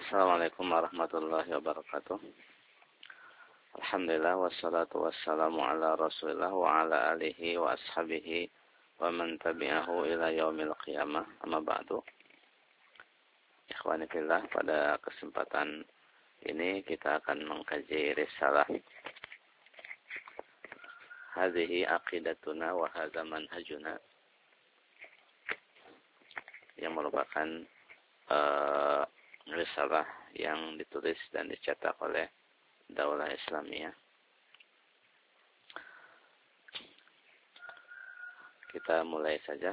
Assalamualaikum warahmatullahi wabarakatuh. Alhamdulillah wassalatu wassalamu ala Rasulillah wa ala alihi wa ashabihi wa man tabi'ahu ila yaumil qiyamah. Amma ba'du. Ikhwani fillah, pada kesempatan ini kita akan mengkaji risalah Hadhihi aqidatuna wa hadza manhajuna, yang merupakan risalah yang ditulis dan dicetak oleh Daulah Islamiyah. Kita mulai saja.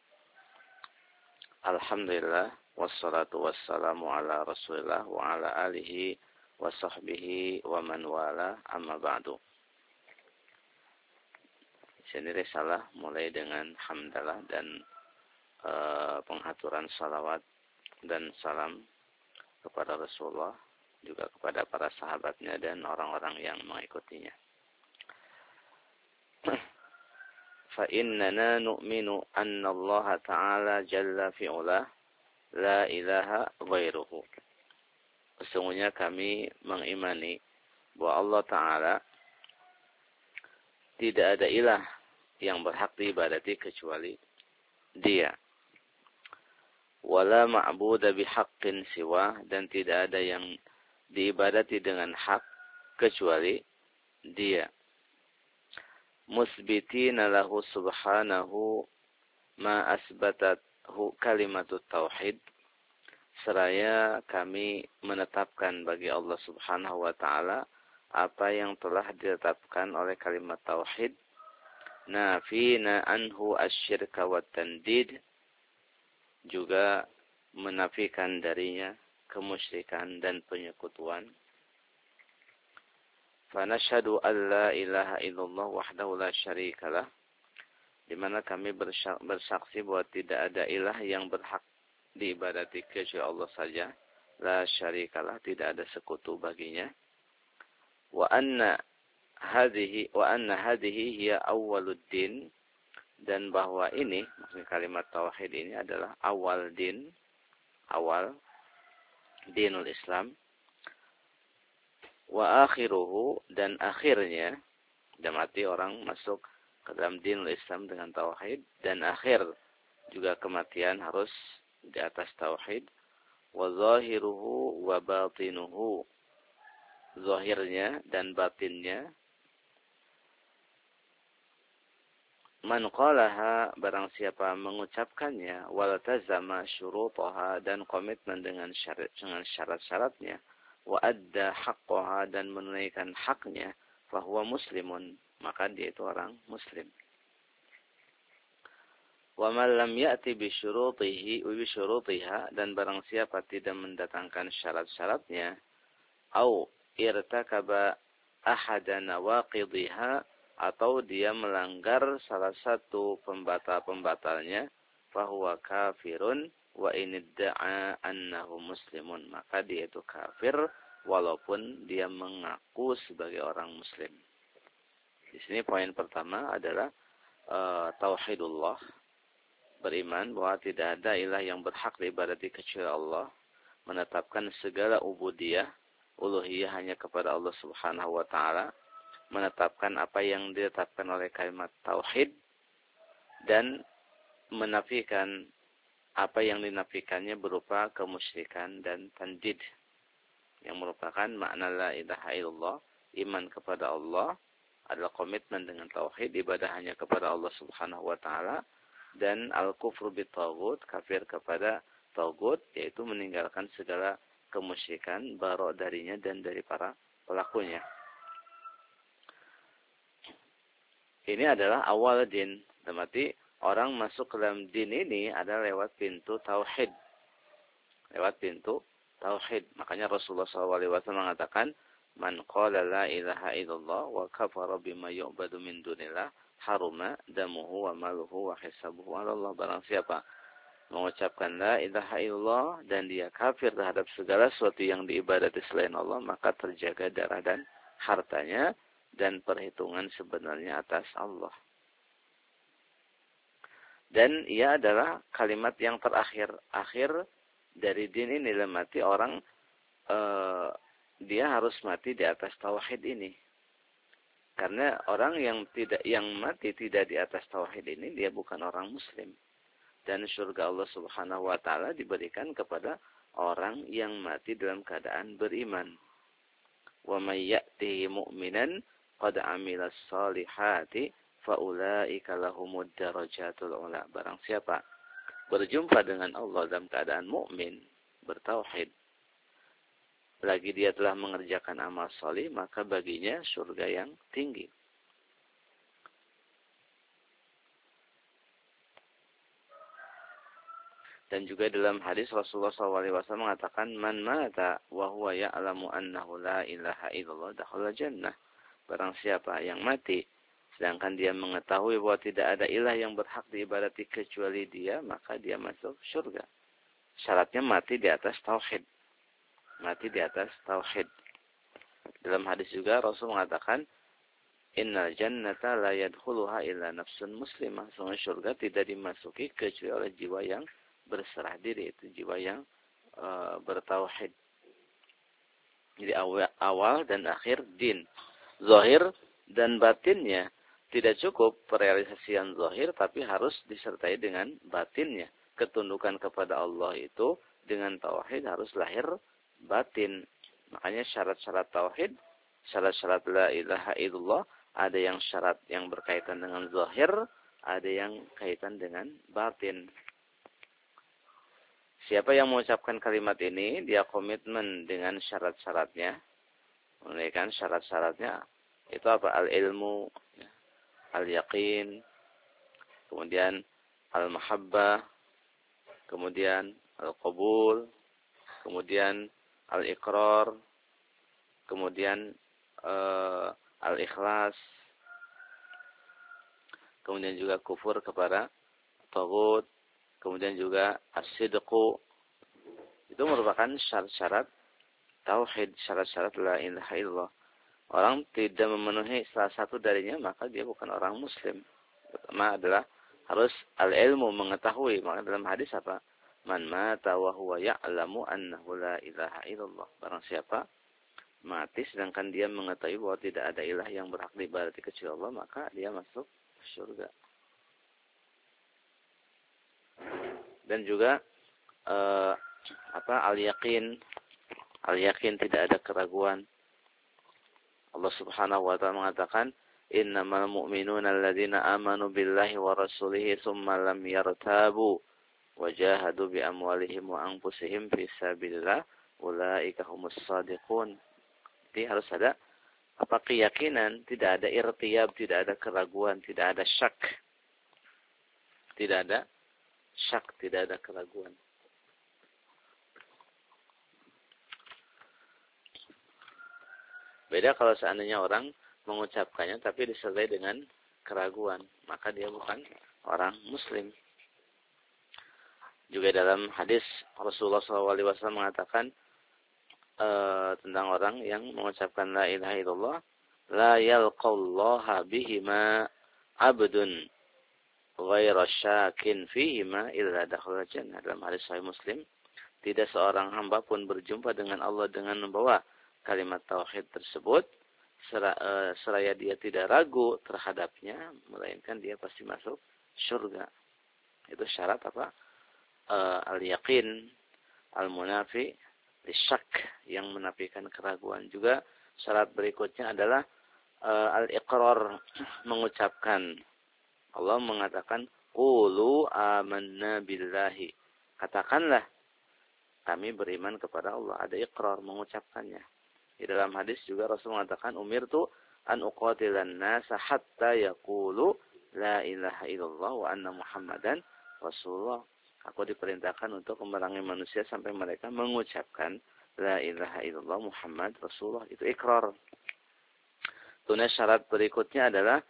Alhamdulillah wassalatu wassalamu ala Rasulillah wa ala alihi wa sahbihi wa man wala, amma ba'du. Sini risalah mulai dengan hamdalah dan penghaturan salawat dan salam kepada Rasulullah, juga kepada para sahabatnya dan orang-orang yang mengikutinya. Fa innana nu'minu anna Allah Ta'ala jalla fi'ulah la ilaha ghairuhu. Sesungguhnya kami mengimani bahwa Allah Ta'ala tidak ada ilah yang berhak diibadati kecuali Dia. Wala ma'buda bihaqqin siwa, dan tidak ada yang diibadati dengan hak kecuali Dia. Musbitina lahu subhanahu ma asbatathu kalimatut tauhid, seraya kami menetapkan bagi Allah Subhanahu wa taala apa yang telah ditetapkan oleh kalimat tauhid. Nafina anhu asyirka wat tandid, juga menafikan darinya kemusyrikan dan penyekutuan. Fa nashhadu an la ilaha illallah wahdahu la syarikalah, di mana kami bersaksi bahwa tidak ada ilah yang berhak diibadati kecuali Allah saja, la syarikalah, tidak ada sekutu baginya. Wa anna hadhihi hiya awwaluddin, dan bahwa ini, maksudnya kalimat tauhid ini adalah awal dinul Islam. Wa akhiruhu, dan akhirnya, dalam arti orang masuk ke dalam dinul Islam dengan tauhid, dan akhir juga kematian harus di atas tauhid. Wa zahiruhu wa batinuhu, zahirnya dan batinnya. Man qalaha, barang siapa mengucapkannya, wal tazama syurutaha, dan komitmen dengan syarat-syaratnya, wa adda haqqaha, dan menunaikan haknya, fahuwa muslimun, maka dia itu orang muslim. Wa man lam ya'ti bi syurutihi wa bi syurutiha, dan barang siapa tidak mendatangkan syarat-syaratnya, au irtakaba ahada nawaqidhiha, atau dia melanggar salah satu pembatal-pembatalnya, fahuwa kafirun wa inidda'a annahu muslimun, maka dia itu kafir walaupun dia mengaku sebagai orang muslim. Di sini poin pertama adalah tauhidullah, beriman bahwa tidak ada ilah yang berhak diibadati kecuali Allah, menetapkan segala ubudiyah, uluhiyah hanya kepada Allah Subhanahu wa taala, menetapkan apa yang ditetapkan oleh kalimat tauhid, dan menafikan apa yang dinafikannya berupa kemusyrikan dan tandid, yang merupakan makna la ilaha illallah. Iman kepada Allah adalah komitmen dengan tauhid, ibadah hanya kepada Allah Subhanahu wa taala, dan al-kufru bit-taghut, kafir kepada taghut, yaitu meninggalkan segala kemusyrikan, bara darinya dan dari para pelakunya. Ini adalah awal din. Berarti orang masuk ke dalam din ini adalah lewat pintu tauhid. Lewat pintu tauhid. Makanya Rasulullah SAW mengatakan, man qala la ilaha illallah wa kafara bima yu'badu min dunillah haruma damuhu wa maluhu wa hisabuhu ala Allah. Barang siapa mengucapkan la ilaha illallah dan dia kafir terhadap segala sesuatu yang diibadati selain Allah, maka terjaga darah dan hartanya dan perhitungan sebenarnya atas Allah. Dan ia adalah kalimat yang terakhir, akhir dari din ini. Lemati orang dia harus mati di atas tauhid ini. Karena orang yang mati tidak di atas tauhid ini, dia bukan orang muslim. Dan surga Allah Subhanahu wa taala diberikan kepada orang yang mati dalam keadaan beriman. Wa may ya'tihi mu'minan qad 'amilas shalihati fa ulaika lahumud darajatul ula. Barang siapa berjumpa dengan Allah dalam keadaan mukmin, bertauhid, lagi dia telah mengerjakan amal salih, maka baginya surga yang tinggi. Dan juga dalam hadis Rasulullah SAW mengatakan, man mata wa huwa ya'lamu annahu la ilaha illallah dakhala jannah. Barang siapa yang mati sedangkan dia mengetahui bahwa tidak ada ilah yang berhak diibadati kecuali dia, maka dia masuk surga. Syaratnya mati di atas tauhid. Mati di atas tauhid. Dalam hadis juga Rasul mengatakan, innal jannata la yadkhuluha illa nafsun muslimah. Sungguh surga tidak dimasuki kecuali oleh jiwa yang berserah diri, itu jiwa yang bertauhid. Jadi awal dan akhir din, zahir dan batinnya. Tidak cukup perealisasian zahir, tapi harus disertai dengan batinnya. Ketundukan kepada Allah itu dengan tauhid harus lahir batin. Makanya syarat-syarat tauhid, syarat-syarat la ilaha illallah, ada yang syarat yang berkaitan dengan zahir, ada yang kaitan dengan batin. Siapa yang mengucapkan kalimat ini, dia komitmen dengan syarat-syaratnya. Menunaikan syarat-syaratnya. Itu apa? Al-ilmu, al-yaqin, kemudian al-mahabbah, kemudian al-qabul, kemudian al-iqrar, kemudian al-ikhlas, kemudian juga kufur kepada taghut, kemudian juga as-sidqu. Itu merupakan syarat-syarat tauhid, syarat-syarat la ilaha illallah. Orang tidak memenuhi salah satu darinya, maka dia bukan orang muslim. Pertama adalah harus al-ilmu, mengetahui. Maka dalam hadis apa? Man mata wa huwa ya'lamu annahu la ilaha illallah. Barang siapa mati sedangkan dia mengetahui bahwa tidak ada ilah yang berhak diibadati kecuali Allah, maka dia masuk surga. Dan juga al-yaqin. Al-yaqin, tidak ada keraguan. Allah Subhanahu wa taala mengatakan, innamal mu'minuna alladzina amanu billahi wa rasulihi tsumma lam yartabu wa jahadu bi amwalihim wa anfusihim fi sabilillah ulaika humus shadiqun. Jadi harus ada keyakinan, tidak ada irtiyab, tidak ada keraguan, tidak ada syak. Tidak ada syak, tidak ada keraguan. Beda kalau seandainya orang mengucapkannya tapi disertai dengan keraguan, maka dia bukan orang muslim. Juga dalam hadis Rasulullah SAW mengatakan tentang orang yang mengucapkan la ilaha illallah, la yalqallaha bihima abdun ghairu syakin fihima illa dakhala jannah. Dalam hadis Sahih Muslim, tidak seorang hamba pun berjumpa dengan Allah dengan membawa kalimat tauhid tersebut seraya dia tidak ragu terhadapnya, melainkan dia pasti masuk surga. Itu syarat apa? Al-yaqin al-munafi lisyak, yang menafikan keraguan. Juga syarat berikutnya adalah al-iqrar, mengucapkan. Allah mengatakan qulu amanna billahi, katakanlah kami beriman kepada Allah. Ada iqrar, mengucapkannya. Di dalam hadis juga Rasul mengatakan, umirtu an uqatilan nasa hatta yaqulu la ilaha illallah wa anna muhammadan rasulullah. Aku diperintahkan untuk memerangi manusia sampai mereka mengucapkan la ilaha illallah Muhammad rasulullah. Itu ikrar. Kemudian syarat berikutnya adalah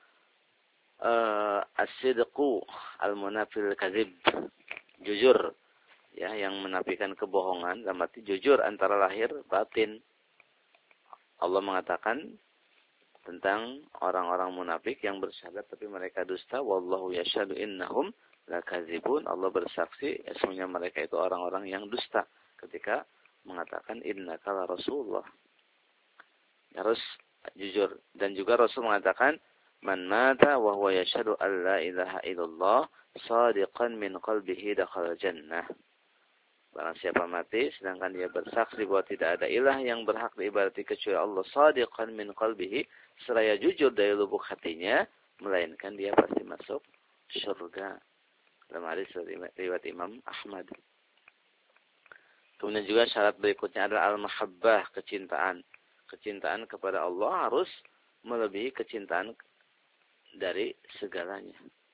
as-sidqu al-munafil kadzib, jujur, ya, yang menafikan kebohongan, dalam arti jujur antara lahir batin. Allah mengatakan tentang orang-orang munafik yang bersyahadat tapi mereka dusta, wallahu yashhadu innahum lakadzibun. Allah bersaksi sesungguhnya mereka itu orang-orang yang dusta ketika mengatakan innaka la Rasulullah. Harus jujur. Dan juga Rasul mengatakan man mata wa huwa yashhadu an la ilaha illallah shadiqan min qalbihi dakhala jannah. Barang siapa mati sedangkan dia bersaksi bahwa tidak ada ilah yang berhak diibadati kecuali Allah, shadiqan min qalbihi, seraya jujur dari lubuk hatinya, melainkan dia pasti masuk surga. Dalam hadis riwayat Imam Ahmad. Kemudian juga syarat berikutnya adalah al-mahabbah, kecintaan. Kecintaan kepada Allah harus melebihi kecintaan dari segalanya.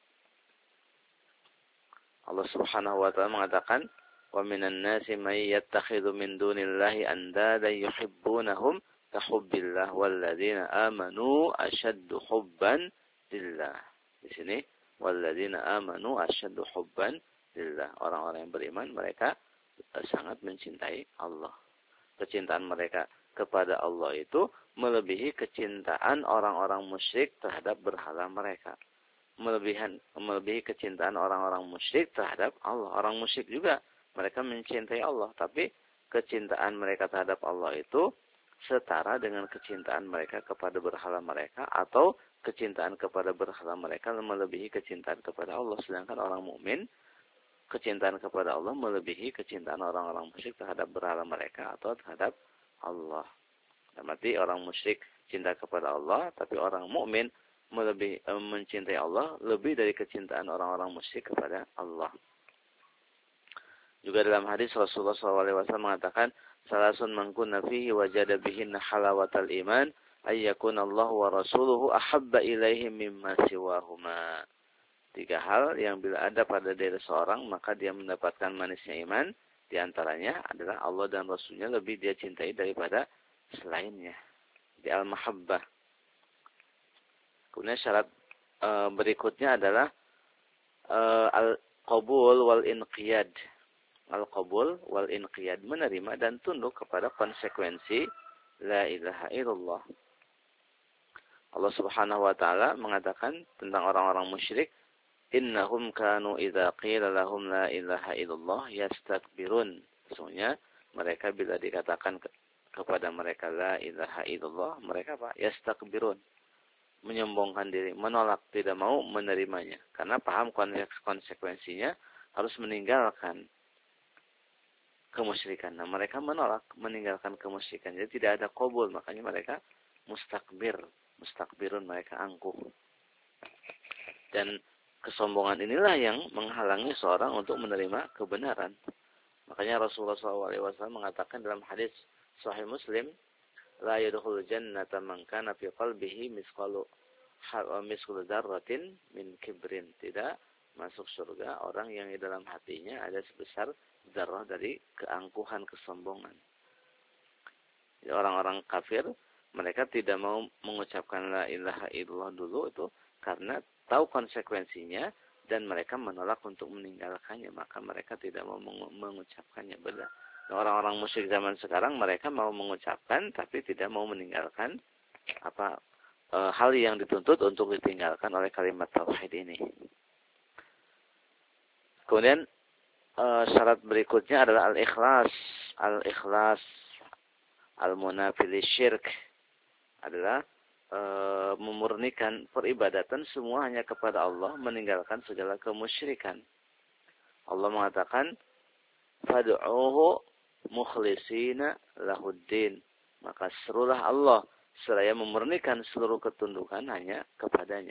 Allah Subhanahu wa taala mengatakan, "Wa minan nasi may yattakhidhu min dunillahi andada yuhibbunahum ka hubbillah walladzina amanu asyaddu hubban lillah." Di sini walladzina amanu asyaddu hubban lillah. Orang-orang yang beriman mereka sangat mencintai Allah. Kecintaan mereka kepada Allah itu melebihi kecintaan orang-orang musyrik terhadap berhala mereka. Melebihi kecintaan orang-orang musyrik terhadap Allah. Orang musyrik juga mereka mencintai Allah, tapi kecintaan mereka terhadap Allah itu setara dengan kecintaan mereka kepada berhala mereka, atau kecintaan kepada berhala mereka melebihi kecintaan kepada Allah. Sedangkan orang mukmin kecintaan kepada Allah melebihi kecintaan orang-orang musyrik terhadap berhala mereka atau terhadap Allah. Berarti orang musyrik cinta kepada Allah, tapi orang mukmin mencintai Allah lebih dari kecintaan orang-orang musyrik kepada Allah. Juga dalam hadis Rasulullah SAW mengatakan, salasun man kunna fihi wajada bihinna halawatal iman ayyakuna Allah wa rasuluhu ahabba ilaihim mimma siwahuma. 3 hal yang bila ada pada diri seorang maka dia mendapatkan manisnya iman. Di antaranya adalah Allah dan Rasulnya lebih dia cintai daripada selainnya. Di al-mahabbah. Kemudian syarat berikutnya adalah al-qabul wal-inqiyad. Al-qabul wal-inqiyad, menerima dan tunduk kepada konsekuensi la ilaha illallah. Allah Subhanahu wa taala mengatakan tentang orang-orang musyrik, innahum kanu idza qila lahum la ilaha illallah yastakbirun. Sesungguhnya mereka bila dikatakan kepada mereka la ilaha illallah, mereka apa? Yastakbirun. Menyombongkan diri, menolak, tidak mau menerimanya. Karena paham konsekuensinya harus meninggalkan kemusyrikan. Nah, mereka menolak, meninggalkan kemusyrikan. Jadi tidak ada qabul, makanya mereka mustakbirun, mereka angkuh. Dan kesombongan inilah yang menghalangi seorang untuk menerima kebenaran. Makanya Rasulullah SAW mengatakan dalam hadis Sahih Muslim, la yadkhulul jannata man kana fi qalbihi misqalu dzarratin min kibrin. Tidak masuk surga orang yang di dalam hatinya ada sebesar dzarrah dari keangkuhan, kesombongan. Jadi orang-orang kafir mereka tidak mau mengucapkan la ilaha illallah dulu itu karena tahu konsekuensinya dan mereka menolak untuk meninggalkannya, maka mereka tidak mau mengucapkannya. Benar. Orang-orang musyrik zaman sekarang mereka mau mengucapkan tapi tidak mau meninggalkan hal yang dituntut untuk ditinggalkan oleh kalimat tauhid ini. Kemudian syarat berikutnya adalah al-ikhlas. Al-ikhlas al-munafi lisyirk adalah memurnikan peribadatan semua hanya kepada Allah, meninggalkan segala kemusyrikan. Allah mengatakan fad'uhu mukhlisina lahuddin, maka serulah Allah seraya memurnikan seluruh ketundukan hanya kepadanya.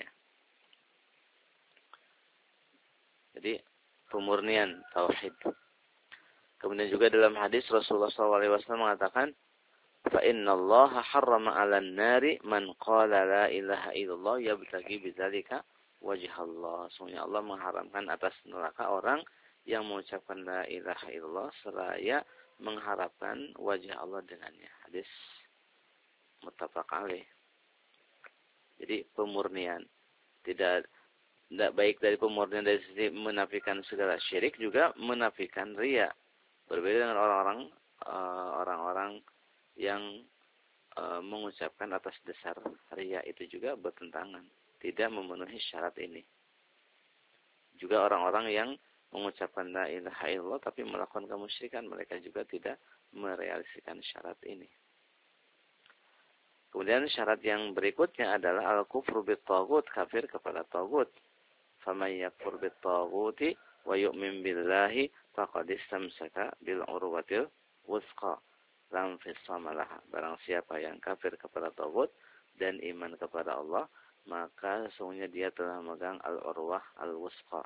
Jadi pemurnian tauhid. Kemudian juga dalam hadis Rasulullah SAW mengatakan, fa innallaha harrama 'alan nari man qala la ilaha illallah yabtaghi bidzalika wajhallah. Sesungguhnya Allah mengharamkan atas neraka orang yang mengucapkan la ilaha illallah seraya mengharapkan wajah Allah dengannya. Hadis muttafaq alaih. Jadi pemurnian tidak baik dari pemurnian dari sisi menafikan segala syirik, juga menafikan riya. Berbeda dengan orang-orang yang mengucapkan atas dasar riya, itu juga bertentangan, tidak memenuhi syarat ini. Juga orang-orang yang mengucapkan la ilaha illallah tapi melakukan kemusyrikan, mereka juga tidak merealisasikan syarat ini. Kemudian syarat yang berikutnya adalah al-kufru bit-taghut, kafir kepada taghut. Faman yakfur bit-taghuti wa yu'min billahi faqad istamsaka bil urwatil wuthqa lam fisama laha. Barang siapa yang kafir kepada taghut dan iman kepada Allah, maka sesungguhnya dia telah memegang al-urwah al-wuthqa.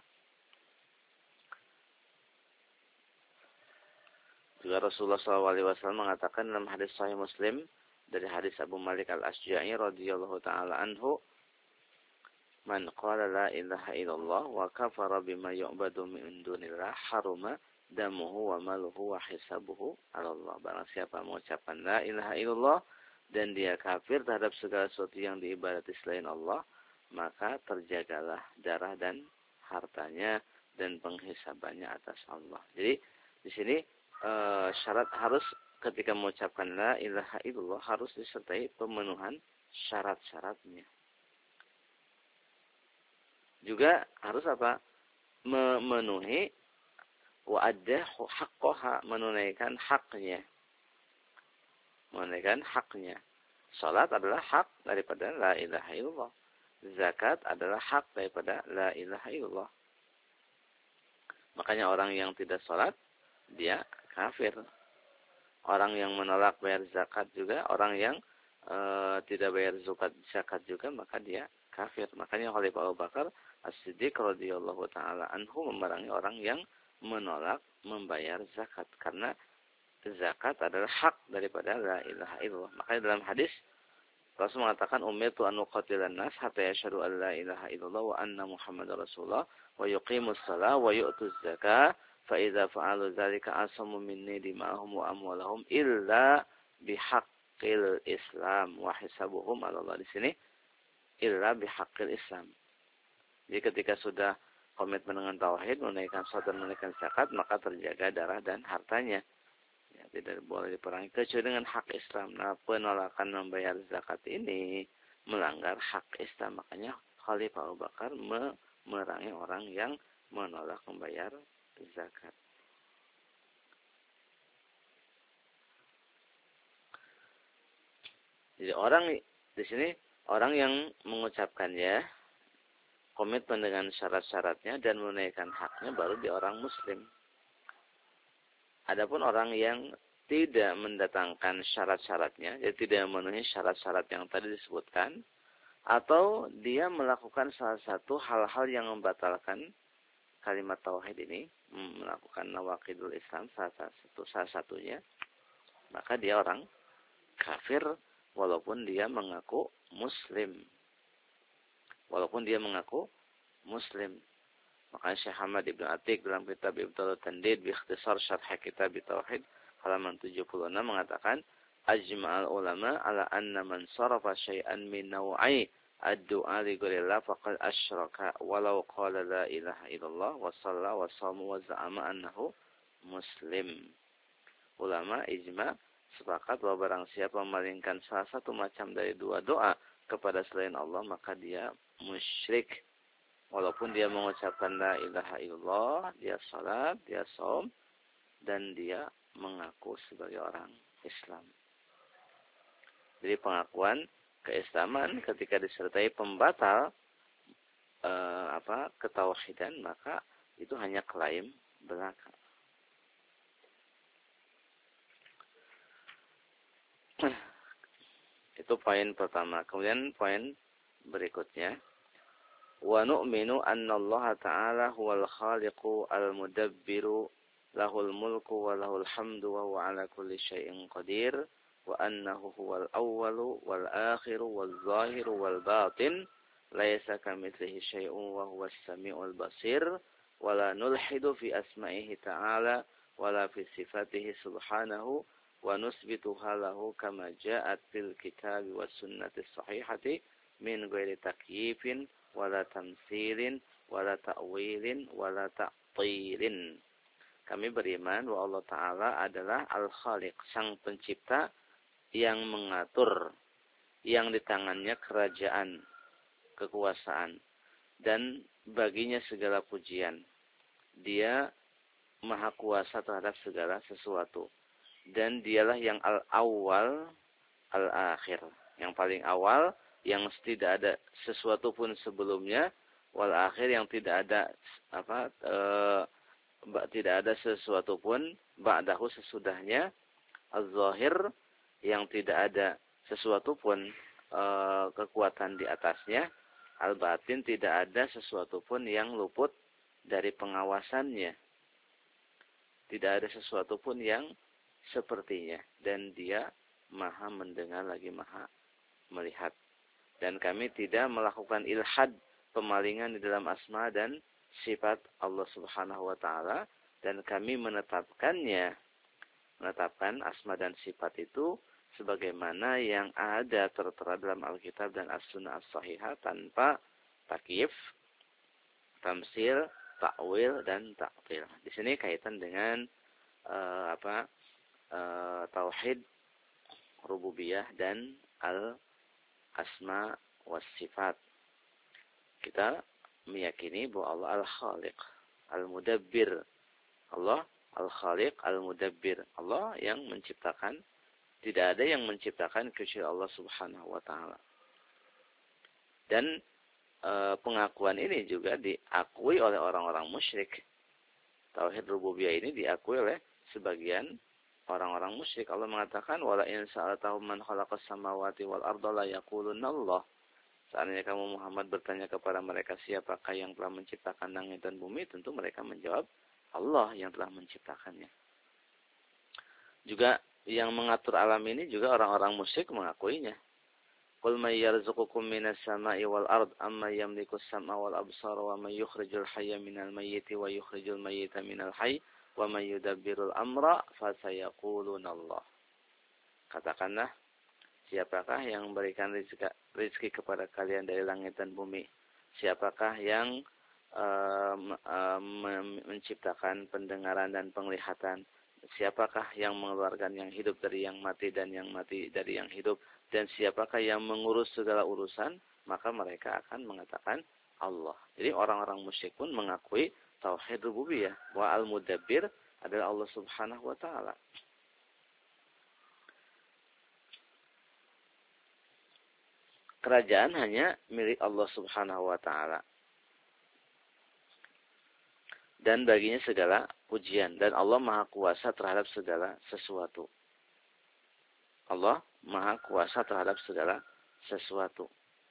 Juga Rasulullah SAW mengatakan dalam hadis Sahih Muslim dari hadis Abu Malik Al-Asja'i radhiyallahu taala anhu, "Man qala la ilaha illallah wa kafara bima yu'badu min dunillah haruma damuhu wa maluhu wa hisabuhu 'ala Allah." Barang siapa mengucapkan la ilaha illallah dan dia kafir terhadap segala sesuatu yang diibadati selain Allah, maka terjagalah darah dan hartanya dan penghisabannya atas Allah. Jadi di sini syarat harus ketika mengucapkan la ilaha illallah harus disertai pemenuhan syarat-syaratnya. Juga harus apa? Memenuhi wa'addahu haqqaha, menunaikan haknya. Menunaikan haknya. Salat adalah hak daripada la ilaha illallah. Zakat adalah hak daripada la ilaha illallah. Makanya orang yang tidak salat, dia kafir. Orang yang menolak bayar zakat juga, orang yang tidak bayar zakat juga, maka dia kafir. Makanya Khalifah Abu Bakar As-Siddiq radhiyallahu taala anhu memerangi orang yang menolak membayar zakat, karena zakat adalah hak daripada la ilaha illallah. Makanya dalam hadis Rasul mengatakan, umirtu an uqatilan nas hatta yashhadu an la ilaha illallah wa anna Muhammadar Rasulullah wa yuqimus shalah wa yu'tuz zakah fa idza fa'alu dzalika asamu minni dima'ahum wa amwalahum illa bihaqqil Islam wa hisabuhum 'ala Allah. Di sini illa bihaqqil Islam. Jadi ketika sudah komitmen dengan tauhid, menunaikan salat dan menunaikan zakat, maka terjaga darah dan hartanya. Ya, tidak boleh diperangi kecuali dengan hak Islam. Nah, penolakan membayar zakat ini melanggar hak Islam. Makanya Khalifah Abu Bakar memerangi orang yang menolak membayar zakat. Jadi orang di sini orang yang mengucapkannya, komitmen dengan syarat-syaratnya dan menunaikan haknya, baru dia orang Muslim. Adapun orang yang tidak mendatangkan syarat-syaratnya, jadi tidak memenuhi syarat-syarat yang tadi disebutkan, atau dia melakukan salah satu hal-hal yang membatalkan kalimat tauhid ini, melakukan nawaqidul Islam salah satunya, maka dia orang kafir walaupun dia mengaku Muslim. Walaupun dia mengaku Muslim. Makanya Syekh Ahmad Ibn Atiq dalam kitab Ibtalul Tandid bi ikhtisar syarh kitab Tauhid halaman 76 mengatakan, ajma'al ulama ala anna man sarafa syai'an min naw'i ad-du'a li ghairillah faqad asyraka walau qala la ilaha illallah wa shalla wa shama wa za'ama annahu muslim. Ulama ijma sepakat bahwa barang siapa memalingkan salah satu macam dari dua doa kepada selain Allah, maka dia musyrik. Walaupun dia mengucapkan la ilaha illallah, dia salat, dia shaum, dan dia mengaku sebagai orang Islam. Jadi pengakuan keislaman ketika disertai pembatal ketauhidan, maka itu hanya klaim belaka. Itu poin pertama. Kemudian poin berikutnya, wa nu'minu anna Allah Ta'ala huwal khaliqu al-mudabbiru lahul mulku wa lahul hamdu wa huwa ala kulli syai'in qadir wa annahu huwal awwalu wal akhiru wal zahiru wal batin laisa kamitslihi syai'un wa huwas sami'ul basir wa la nulhidu fi asma'ihi ta'ala wa la fi sifatihi subhanahu wa nusbituha lahu kama ja'at fil kitabi was sunnati sahihati min ghairi takyifin wala tamtsilin wala ta'wilin wala ta'tilin. Kami beriman bahwa Allah Ta'ala adalah Al-Khaliq, sang pencipta yang mengatur, yang di tangannya kerajaan, kekuasaan, dan baginya segala pujian. dia maha kuasa terhadap segala sesuatu. Dan dialah yang al-awwal, al-akhir. Yang paling awal, yang tidak ada sesuatu pun sebelumnya, wal akhir yang tidak ada tidak ada sesuatu pun ba'dahu sesudahnya, az-zahir yang tidak ada sesuatu pun kekuatan di atasnya, al-batin tidak ada sesuatu pun yang luput dari pengawasannya. Tidak ada sesuatu pun yang sepertinya, dan dia maha mendengar lagi maha melihat. Dan kami tidak melakukan ilhad, pemalingan di dalam asma dan sifat Allah Subhanahu wa taala, dan kami menetapkan asma dan sifat itu sebagaimana yang ada tertera dalam Alkitab dan As-Sunnah As-Sahihah tanpa takyif, tamsil, takwil dan ta'til. Di sini kaitan dengan tauhid rububiyah dan al-asma was sifat. Kita meyakini bahwa Allah al-Khaliq, al-Mudabbir. Allah al-Khaliq, al-Mudabbir. Allah yang menciptakan. Tidak ada yang menciptakan kecuali Allah Subhanahu wa taala. Dan pengakuan ini juga diakui oleh orang-orang musyrik. Tauhid rububiyah ini diakui oleh sebagian orang-orang musyrik. Allah mengatakan, "Wala in sa'altahum man khalaqas samawati wal arda la yaqulunna Allah." Seandainya kamu Muhammad bertanya kepada mereka siapakah yang telah menciptakan langit dan bumi, tentu mereka menjawab Allah yang telah menciptakannya. Juga yang mengatur alam ini juga orang-orang musyrik mengakuinya. Qul may yarzuqukum minas sama'i wal ard amma yamliku as-sam'a wal absara wa may yukhrijul hayya minal mayyiti wa yukhrijul mayyita minal hayy wa may yudabbirul amra fasayaquluna Allah. Katakanlah, siapakah yang memberikan rezeki kepada kalian dari langit dan bumi? Siapakah yang menciptakan pendengaran dan penglihatan? Siapakah yang mengeluarkan yang hidup dari yang mati dan yang mati dari yang hidup? Dan siapakah yang mengurus segala urusan? Maka mereka akan mengatakan Allah. Jadi orang-orang musyrik pun mengakui tauhid rububiyah, wa al-mudabbir adalah Allah Subhanahu wa taala. Kerajaan hanya milik Allah Subhanahu wa taala. Dan baginya segala pujian, dan Allah Maha Kuasa terhadap segala sesuatu. Allah Maha Kuasa terhadap segala sesuatu.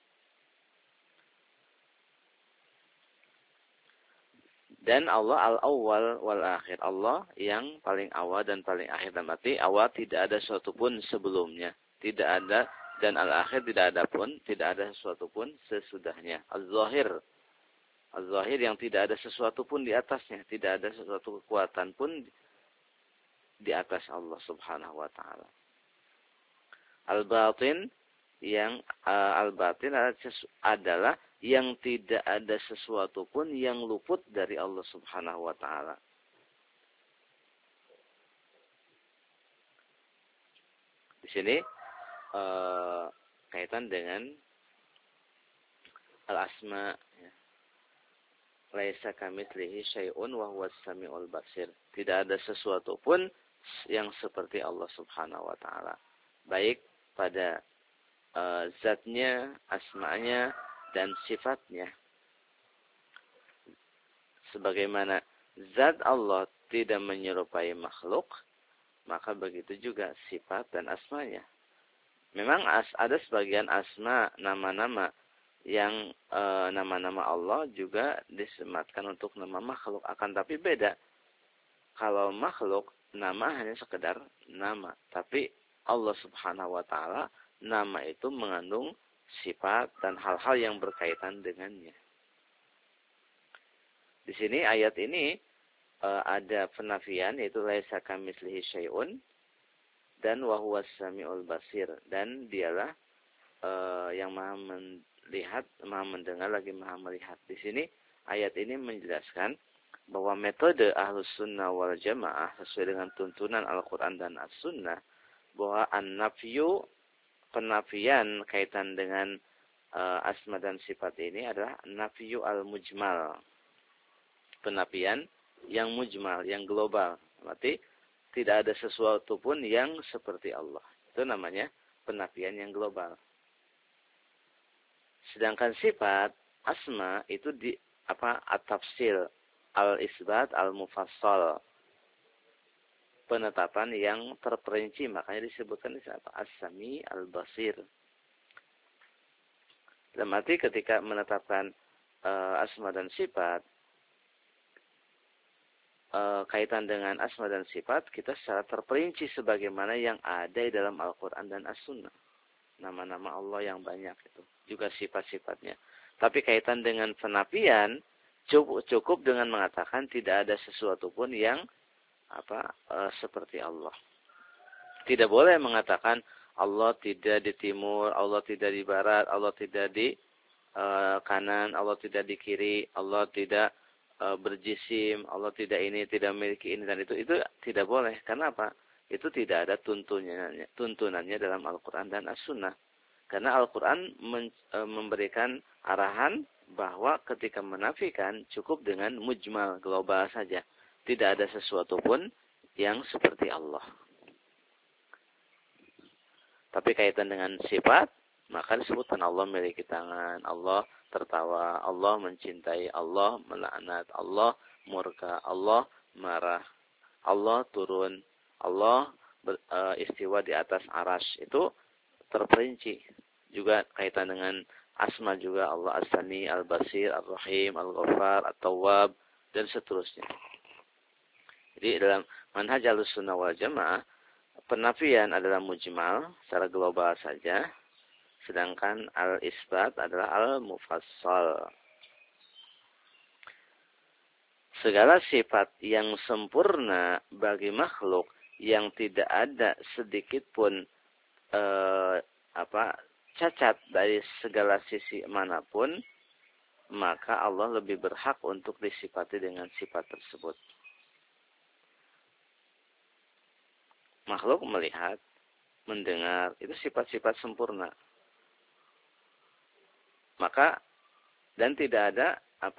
Dan Allah al-awwal wal akhir. Allah yang paling awal dan paling akhir. Dan berarti awal tidak ada sesuatu pun sebelumnya. Tidak ada, dan al-akhir tidak ada sesuatu pun sesudahnya. Az-zahir. Az-zahir yang tidak ada sesuatu pun di atasnya. Tidak ada sesuatu kekuatan pun di atas Allah Subhanahu wa ta'ala. Al-batin yang al-batin adalah yang tidak ada sesuatu pun yang luput dari Allah Subhanahu wa ta'ala. Di sini kaitan dengan al-asma, ya. Laisa kamitslihi syai'un wa huwas samiul basir. Tidak ada sesuatu pun yang seperti Allah Subhanahu wa ta'ala. Baik pada zatnya, asma'nya, dan sifatnya. Sebagaimana zat Allah tidak menyerupai makhluk, maka begitu juga sifat dan asmanya. Memang ada sebagian asma, nama-nama yang nama-nama Allah juga disematkan untuk nama makhluk. Akan tapi beda. Kalau makhluk, nama hanya sekedar nama. Tapi Allah Subhanahu wa ta'ala, nama itu mengandung sifat dan hal-hal yang berkaitan dengannya. Di sini ayat ini ada penafian, yaitu laisa kamitslihi syai'un dan wa huwas samiul basir, dan dialah yang maha melihat, maha mendengar lagi maha melihat. Di sini ayat ini menjelaskan bahwa metode Ahlus Sunnah wal Jamaah sesuai dengan tuntunan Al-Qur'an dan As-Sunnah, bahwa an-nafyu, penafian kaitan dengan asma dan sifat ini adalah nafyu al-mujmal. Penafian yang mujmal, yang global. Berarti tidak ada sesuatu pun yang seperti Allah. Itu namanya penafian yang global. Sedangkan sifat asma itu di at-tafsil, al-isbat, al-mufassal. Penetapan yang terperinci, makanya disebutkan di sana as-sami al-basir. Dalam arti ketika menetapkan asma dan sifat, kaitan dengan asma dan sifat, kita secara terperinci sebagaimana yang ada di dalam Al-Quran dan As-Sunnah. Nama-nama Allah yang banyak itu, juga sifat-sifatnya. Tapi kaitan dengan penafian, cukup dengan mengatakan tidak ada sesuatu pun yang seperti Allah. Tidak boleh mengatakan Allah tidak di timur, Allah tidak di barat, Allah tidak di kanan, Allah tidak di kiri, Allah tidak berjisim, Allah tidak ini, tidak memiliki ini dan itu tidak boleh. Karena apa? Itu tidak ada tuntunannya dalam Al-Quran dan As-Sunnah. Karena Al-Quran memberikan arahan bahwa ketika menafikan cukup dengan mujmal, global saja. Tidak ada sesuatu pun yang seperti Allah. Tapi kaitan dengan sifat, maka disebutkan Allah memiliki tangan, Allah tertawa, Allah mencintai, Allah melaknat, Allah murka, Allah marah, Allah turun, Allah istiwa di atas arasy. Itu terperinci. Juga kaitan dengan asma juga Allah As-Sami, Al-Basir, Ar-Rahim, Al-Ghaffar, At-Tawwab, dan seterusnya. Jadi dalam manhaj Ahlussunnah wal Jamaah, penafian adalah mujmal, secara global saja. Sedangkan al-isbat adalah al-mufassal. Segala sifat yang sempurna bagi makhluk yang tidak ada sedikit pun cacat dari segala sisi manapun, maka Allah lebih berhak untuk disifati dengan sifat tersebut. Makhluk melihat, mendengar, itu sifat-sifat sempurna. Maka dan tidak ada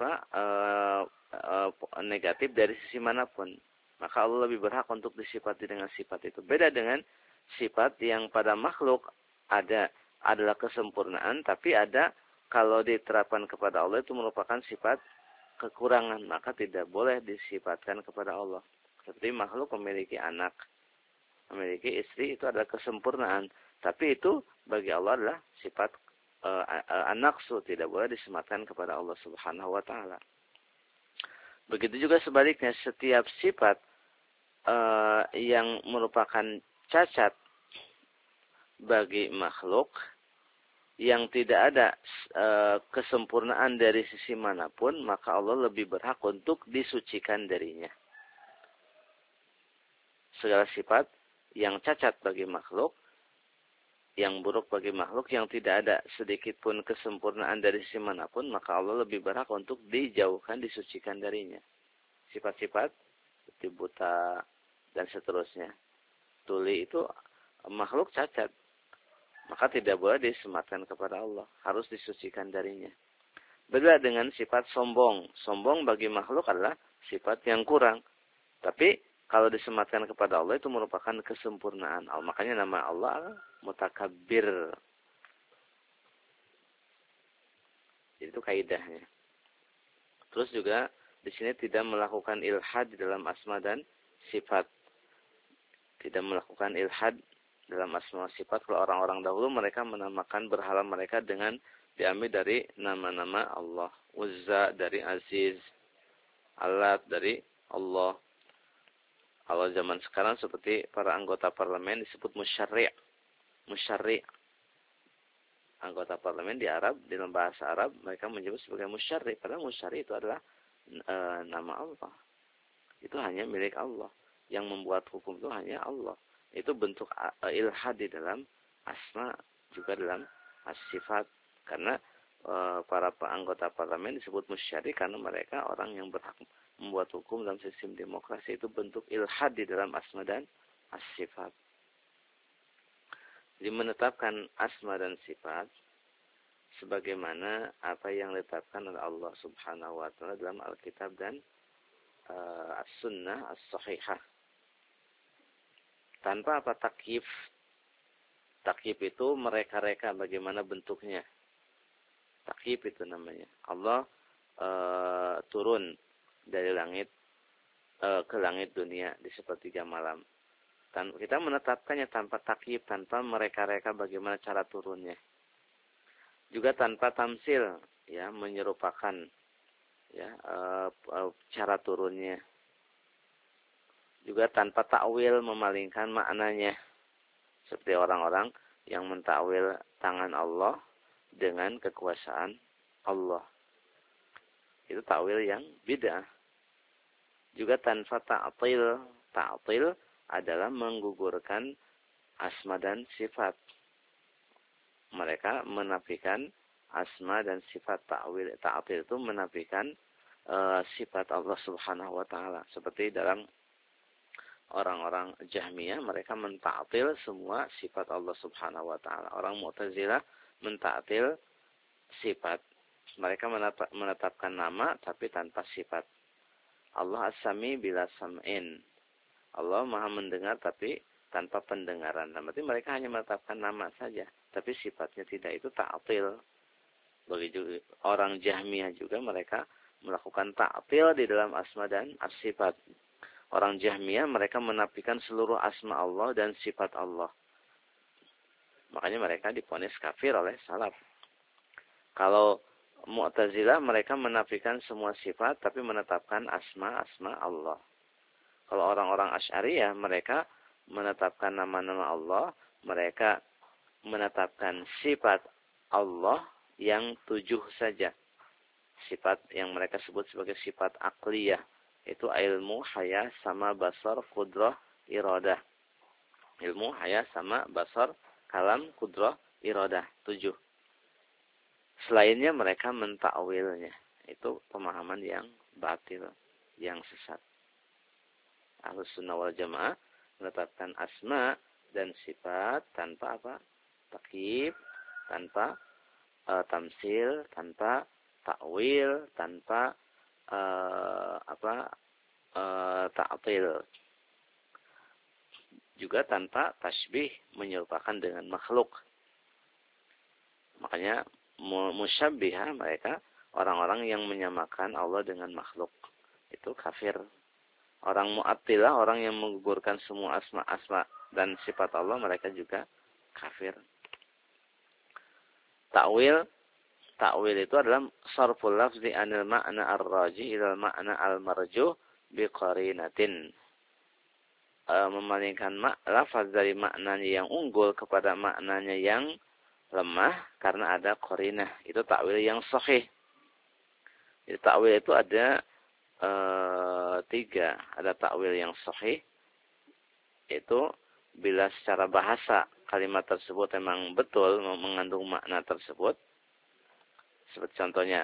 negatif dari sisi manapun. Maka Allah lebih berhak untuk disifati dengan sifat itu. Beda dengan sifat yang pada makhluk adalah kesempurnaan, tapi ada kalau diterapkan kepada Allah itu merupakan sifat kekurangan, maka tidak boleh disifatkan kepada Allah. Seperti makhluk memiliki anak, memiliki istri, itu adalah kesempurnaan. Tapi itu bagi Allah adalah sifat an-naqsu, tidak boleh disematkan kepada Allah Subhanahu wa taala. Begitu juga sebaliknya, setiap sifat yang merupakan cacat bagi makhluk yang tidak ada kesempurnaan dari sisi manapun, maka Allah lebih berhak untuk disucikan darinya. Segala sifat yang cacat bagi makhluk, yang buruk bagi makhluk, yang tidak ada sedikit pun kesempurnaan dari sisi manapun, maka Allah lebih berhak untuk dijauhkan, disucikan darinya. Sifat-sifat seperti buta dan seterusnya. Tuli itu makhluk cacat, maka tidak boleh disematkan kepada Allah, harus disucikan darinya. Beda dengan sifat sombong. Sombong bagi makhluk adalah sifat yang kurang, tapi kalau disematkan kepada Allah itu merupakan kesempurnaan Allah. Makanya nama Allah Mutakabbir. Itu kaidahnya. Terus juga di sini tidak melakukan ilhad di dalam asma dan sifat. Tidak melakukan ilhad dalam asma dan sifat. Kalau orang-orang dahulu mereka menamakan berhala mereka dengan diambil dari nama-nama Allah. Uzza dari Aziz. Alat dari Allah. Kalau zaman sekarang seperti para anggota parlemen disebut musyarri'. Musyarri'. Anggota parlemen di Arab, di dalam bahasa Arab mereka menyebut sebagai musyarri'. Padahal musyarri' itu adalah nama Allah. Itu hanya milik Allah. Yang membuat hukum itu hanya Allah. Itu bentuk ilhad di dalam asma, juga dalam as-sifat. Karena para anggota parlemen disebut musyarri' karena mereka orang yang berhak membuat hukum dalam sistem demokrasi. Itu bentuk ilhad di dalam asma dan as-sifat. Jadi menetapkan asma dan sifat sebagaimana apa yang ditetapkan oleh Allah Subhanahu wa taala dalam Alkitab dan as-sunnah as-sahihah. Tanpa apa takyif. Takyif itu mereka-reka bagaimana bentuknya. Takyif itu namanya. Allah turun dari langit ke langit dunia di sepertiga malam. Kita menetapkannya tanpa takyif, tanpa mereka-reka bagaimana cara turunnya. Juga tanpa tamsil, ya, menyerupakan ya cara turunnya. Juga tanpa takwil, memalingkan maknanya. Seperti orang-orang yang mentakwil tangan Allah dengan kekuasaan Allah. Itu takwil yang bid'ah. Juga tanpa ta'til. Ta'til adalah menggugurkan asma dan sifat. Mereka menafikan asma dan sifat. Ta'til itu menafikan sifat Allah Subhanahu wa taala. Seperti dalam orang-orang Jahmiyah, mereka menta'til semua sifat Allah Subhanahu wa taala. Orang Mu'tazilah menta'til sifat. Mereka menetapkan nama tapi tanpa sifat. Allah as-sami bila sam'in. Allah Maha mendengar tapi tanpa pendengaran. Berarti mereka hanya menetapkan nama saja, tapi sifatnya tidak. Itu ta'til. Begitu orang Jahmiyah juga, mereka melakukan ta'til di dalam asma dan as-sifat. Orang Jahmiyah mereka menafikan seluruh asma Allah dan sifat Allah. Makanya mereka divonis kafir oleh salaf. Kalau Mu'tazilah mereka menafikan semua sifat tapi menetapkan asma Allah. Kalau orang-orang Asy'ariyah mereka menetapkan nama-nama Allah, mereka menetapkan sifat Allah yang 7 saja. Sifat yang mereka sebut sebagai sifat aqliyah. Itu ilmu, haya, sama, basar, kudrah, iradah. Ilmu, haya, sama, basar, kalam, kudrah, iradah. 7. Selainnya mereka mentakwilnya. Itu pemahaman yang batil, yang sesat. Ahlus sunnah wal jamaah menetapkan asma dan sifat tanpa apa? Takyif, tanpa tamsil, tanpa takwil, tanpa ta'til. Juga tanpa tasbih, menyerupakan dengan makhluk. Makanya musyabbiha mereka orang-orang yang menyamakan Allah dengan makhluk. Itu kafir. Orang mu'attilah, orang yang menggugurkan semua asma dan sifat Allah, mereka juga kafir. Ta'wil itu adalah sarful lafzi anil ma'na ar-rajih ilal ma'na al-marjuh biqarinatin. Memalingkan lafaz dari maknanya yang unggul kepada maknanya yang lemah karena ada qarinah. Itu ta'wil yang sahih. Jadi ta'wil itu ada 3. Ada ta'wil yang sahih. Itu bila secara bahasa kalimat tersebut memang betul mengandung makna tersebut. Seperti contohnya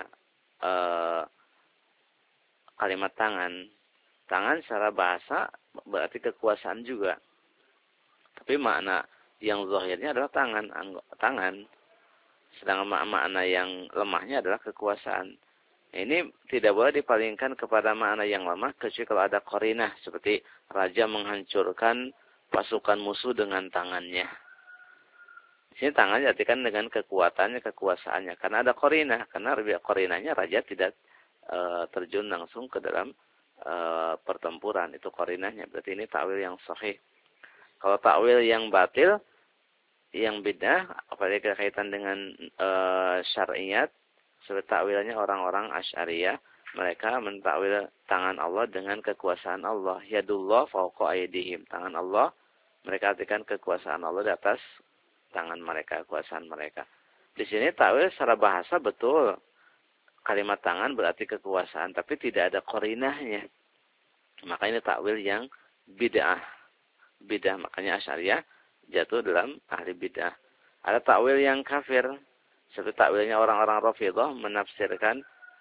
kalimat tangan. Tangan secara bahasa berarti kekuasaan juga. Tapi makna yang zahirnya adalah tangan. Sedangkan makna yang lemahnya adalah kekuasaan. Ini tidak boleh dipalingkan kepada makna yang lemah kecuali kalau ada qarinah. Seperti raja menghancurkan pasukan musuh dengan tangannya. Di sini tangan diartikan dengan kekuatannya, kekuasaannya. Karena ada qarinah. Karena qarinahnya raja tidak terjun langsung ke dalam pertempuran. Itu qarinahnya. Berarti ini ta'wil yang sahih. Kalau ta'wil yang batil, yang bid'ah, apalagi kaitan dengan syar'iyat, seperti takwilnya orang-orang Asy'ariyah, mereka mentakwil tangan Allah dengan kekuasaan Allah. Yadullah fawqa aydihim. Tangan Allah, mereka artikan kekuasaan Allah di atas tangan mereka, kekuasaan mereka. Di sini takwil secara bahasa betul. Kalimat tangan berarti kekuasaan, tapi tidak ada qarinahnya. Maka ini takwil yang bid'ah. Bid'ah, makanya Asy'ariyah jatuh dalam ahli bid'ah. Ada takwil yang kafir. Seperti takwilnya orang-orang Rafidhah menafsirkan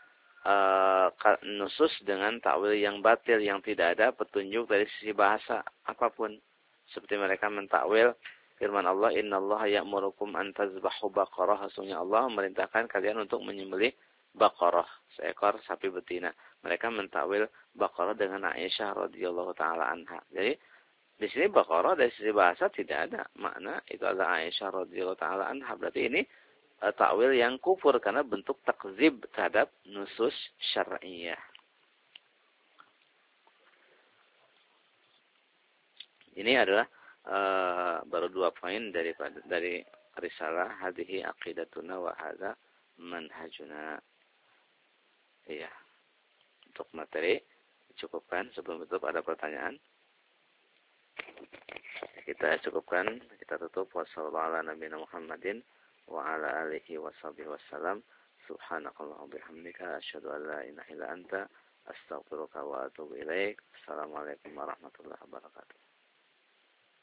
nusus dengan takwil yang batil, yang tidak ada petunjuk dari sisi bahasa apapun. Seperti mereka mentakwil firman Allah, innallaha ya'murukum an tazbahu baqarah. Sesungguhnya Allah memerintahkan kalian untuk menyembelih baqarah, seekor sapi betina. Mereka mentakwil baqarah dengan Aisyah radhiyallahu taala anha. Jadi di sini baqarah dari sisi bahasa tidak ada makna itu adalah Aisyah radhiyallahu taala anha. Berarti ini takwil yang kufur karena bentuk takzib terhadap nusus syar'iyyah. Ini adalah baru 2 poin dari risalah hadhihi aqidatuna wa hadza manhajuna. Iya. Untuk materi cukupkan, sebelum tutup ada pertanyaan. Kita cukupkan, kita tutup. Wassallallahu ala nabiyina Muhammadin wa ala alihi washabihi wasallam. Subhanakallahumma bihamdika asyhadu an la ilaha illa anta astaghfiruka wa atubu ilaik. Assalamualaikum warahmatullahi wabarakatuh.